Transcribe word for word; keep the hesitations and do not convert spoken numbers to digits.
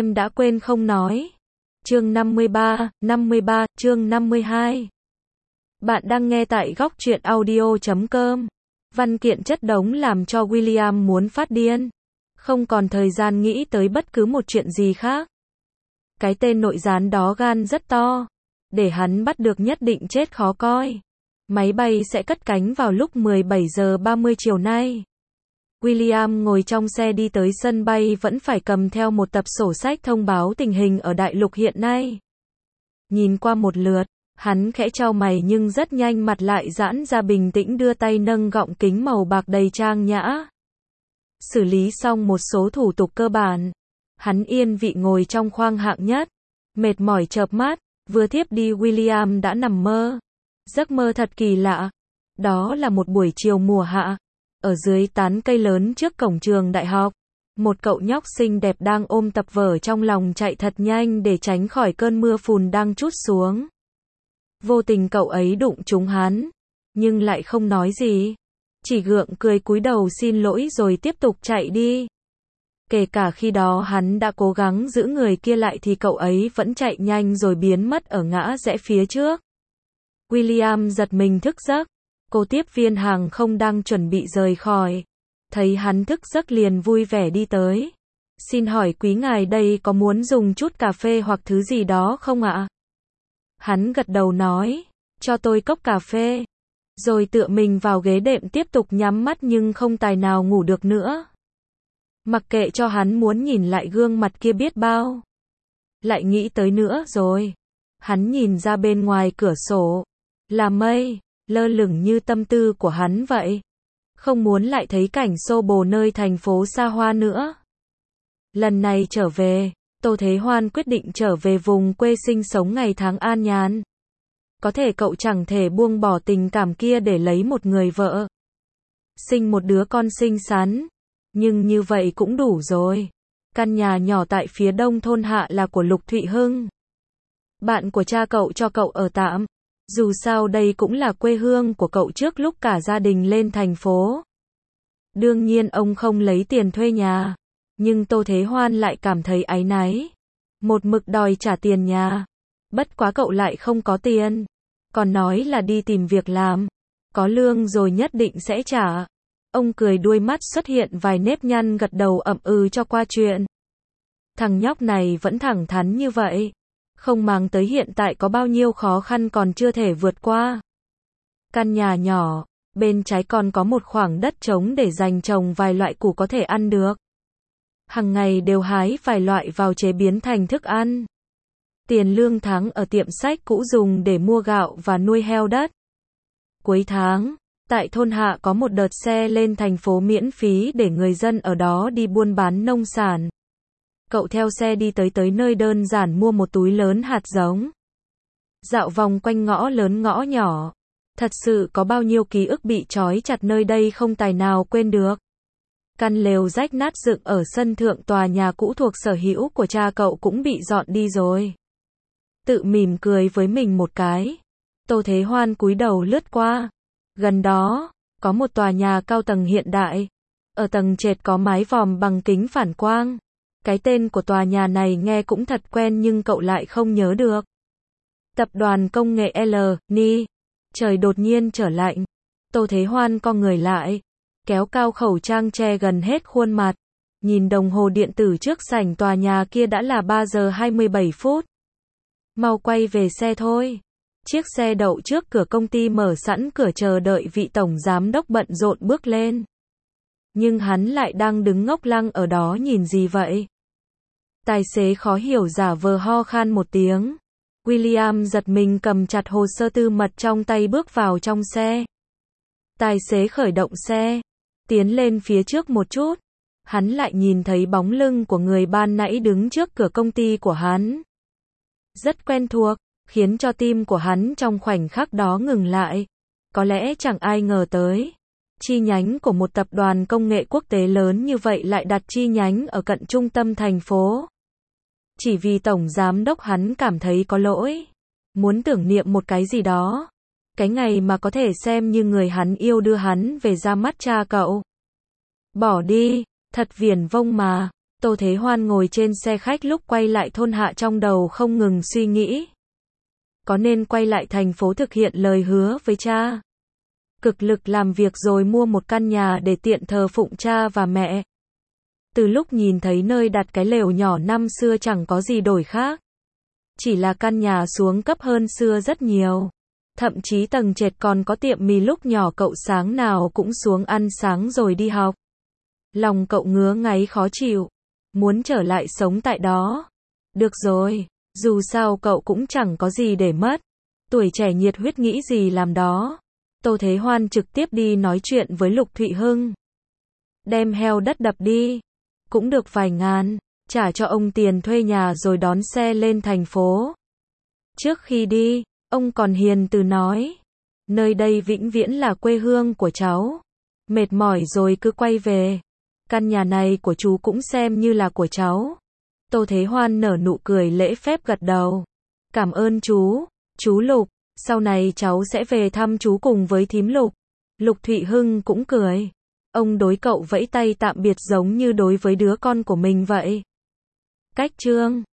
em đã quên không nói. Chương năm mươi ba, năm mươi ba, chương năm mươi hai. Bạn đang nghe tại góc truyện audio chấm com. Văn kiện chất đống làm cho William muốn phát điên. Không còn thời gian nghĩ tới bất cứ một chuyện gì khác. Cái tên nội gián đó gan rất to. Để hắn bắt được nhất định chết khó coi. Máy bay sẽ cất cánh vào lúc mười bảy giờ ba mươi chiều nay. William ngồi trong xe đi tới sân bay vẫn phải cầm theo một tập sổ sách thông báo tình hình ở đại lục hiện nay. Nhìn qua một lượt, hắn khẽ chau mày nhưng rất nhanh mặt lại giãn ra bình tĩnh đưa tay nâng gọng kính màu bạc đầy trang nhã. Xử lý xong một số thủ tục cơ bản. Hắn yên vị ngồi trong khoang hạng nhất. Mệt mỏi chợp mắt, vừa thiếp đi William đã nằm mơ. Giấc mơ thật kỳ lạ. Đó là một buổi chiều mùa hạ. Ở dưới tán cây lớn trước cổng trường đại học, một cậu nhóc xinh đẹp đang ôm tập vở trong lòng chạy thật nhanh để tránh khỏi cơn mưa phùn đang trút xuống. Vô tình cậu ấy đụng trúng hắn, nhưng lại không nói gì. Chỉ gượng cười cúi đầu xin lỗi rồi tiếp tục chạy đi. Kể cả khi đó hắn đã cố gắng giữ người kia lại thì cậu ấy vẫn chạy nhanh rồi biến mất ở ngã rẽ phía trước. William giật mình thức giấc. Cô tiếp viên hàng không đang chuẩn bị rời khỏi. Thấy hắn thức giấc liền vui vẻ đi tới. Xin hỏi quý ngài đây có muốn dùng chút cà phê hoặc thứ gì đó không ạ? Hắn gật đầu nói, cho tôi cốc cà phê. Rồi tựa mình vào ghế đệm tiếp tục nhắm mắt nhưng không tài nào ngủ được nữa. Mặc kệ cho hắn muốn nhìn lại gương mặt kia biết bao. Lại nghĩ tới nữa rồi. Hắn nhìn ra bên ngoài cửa sổ. Là mây. Lơ lửng như tâm tư của hắn vậy. Không muốn lại thấy cảnh xô bồ nơi thành phố xa hoa nữa. Lần này trở về, Tô Thế Hoan quyết định trở về vùng quê sinh sống ngày tháng an nhàn. Có thể cậu chẳng thể buông bỏ tình cảm kia để lấy một người vợ. Sinh một đứa con xinh xắn. Nhưng như vậy cũng đủ rồi. Căn nhà nhỏ tại phía đông thôn hạ là của Lục Thụy Hưng. Bạn của cha cậu cho cậu ở tạm. Dù sao đây cũng là quê hương của cậu trước lúc cả gia đình lên thành phố. Đương nhiên ông không lấy tiền thuê nhà. Nhưng Tô Thế Hoan lại cảm thấy áy náy. Một mực đòi trả tiền nhà. Bất quá cậu lại không có tiền. Còn nói là đi tìm việc làm. Có lương rồi nhất định sẽ trả. Ông cười đuôi mắt xuất hiện vài nếp nhăn gật đầu ậm ừ cho qua chuyện. Thằng nhóc này vẫn thẳng thắn như vậy. Không mang tới hiện tại có bao nhiêu khó khăn còn chưa thể vượt qua. Căn nhà nhỏ, bên trái còn có một khoảng đất trống để dành trồng vài loại củ có thể ăn được. Hằng ngày đều hái vài loại vào chế biến thành thức ăn. Tiền lương tháng ở tiệm sách cũ dùng để mua gạo và nuôi heo đất. Cuối tháng, tại thôn hạ có một đợt xe lên thành phố miễn phí để người dân ở đó đi buôn bán nông sản. Cậu theo xe đi tới tới nơi đơn giản mua một túi lớn hạt giống. Dạo vòng quanh ngõ lớn ngõ nhỏ. Thật sự có bao nhiêu ký ức bị trói chặt nơi đây không tài nào quên được. Căn lều rách nát dựng ở sân thượng tòa nhà cũ thuộc sở hữu của cha cậu cũng bị dọn đi rồi. Tự mỉm cười với mình một cái. Tô Thế Hoan cúi đầu lướt qua. Gần đó, có một tòa nhà cao tầng hiện đại. Ở tầng trệt có mái vòm bằng kính phản quang. Cái tên của tòa nhà này nghe cũng thật quen nhưng cậu lại không nhớ được. Tập đoàn công nghệ L, N I. Trời đột nhiên trở lạnh. Tô Thế Hoan co người lại. Kéo cao khẩu trang che gần hết khuôn mặt. Nhìn đồng hồ điện tử trước sảnh tòa nhà kia đã là ba giờ hai mươi bảy phút. Mau quay về xe thôi. Chiếc xe đậu trước cửa công ty mở sẵn cửa chờ đợi vị tổng giám đốc bận rộn bước lên. Nhưng hắn lại đang đứng ngốc lăng ở đó nhìn gì vậy? Tài xế khó hiểu giả vờ ho khan một tiếng. William giật mình cầm chặt hồ sơ tư mật trong tay bước vào trong xe. Tài xế khởi động xe. Tiến lên phía trước một chút. Hắn lại nhìn thấy bóng lưng của người ban nãy đứng trước cửa công ty của hắn. Rất quen thuộc, khiến cho tim của hắn trong khoảnh khắc đó ngừng lại. Có lẽ chẳng ai ngờ tới. Chi nhánh của một tập đoàn công nghệ quốc tế lớn như vậy lại đặt chi nhánh ở cận trung tâm thành phố. Chỉ vì tổng giám đốc hắn cảm thấy có lỗi. Muốn tưởng niệm một cái gì đó. Cái ngày mà có thể xem như người hắn yêu đưa hắn về ra mắt cha cậu. Bỏ đi, thật viển vông mà. Tô Thế Hoan ngồi trên xe khách lúc quay lại thôn Hạ trong đầu không ngừng suy nghĩ. Có nên quay lại thành phố thực hiện lời hứa với cha? Cực lực làm việc rồi mua một căn nhà để tiện thờ phụng cha và mẹ. Từ lúc nhìn thấy nơi đặt cái lều nhỏ năm xưa chẳng có gì đổi khác. Chỉ là căn nhà xuống cấp hơn xưa rất nhiều. Thậm chí tầng trệt còn có tiệm mì lúc nhỏ cậu sáng nào cũng xuống ăn sáng rồi đi học. Lòng cậu ngứa ngáy khó chịu. Muốn trở lại sống tại đó. Được rồi, dù sao cậu cũng chẳng có gì để mất. Tuổi trẻ nhiệt huyết nghĩ gì làm đó. Tô Thế Hoan trực tiếp đi nói chuyện với Lục Thụy Hưng. Đem heo đất đập đi. Cũng được vài ngàn. Trả cho ông tiền thuê nhà rồi đón xe lên thành phố. Trước khi đi, ông còn hiền từ nói. Nơi đây vĩnh viễn là quê hương của cháu. Mệt mỏi rồi cứ quay về. Căn nhà này của chú cũng xem như là của cháu. Tô Thế Hoan nở nụ cười lễ phép gật đầu. Cảm ơn chú, chú Lục. Sau này cháu sẽ về thăm chú cùng với thím Lục. Lục Thụy Hưng cũng cười. Ông đối cậu vẫy tay tạm biệt giống như đối với đứa con của mình vậy. Cách chương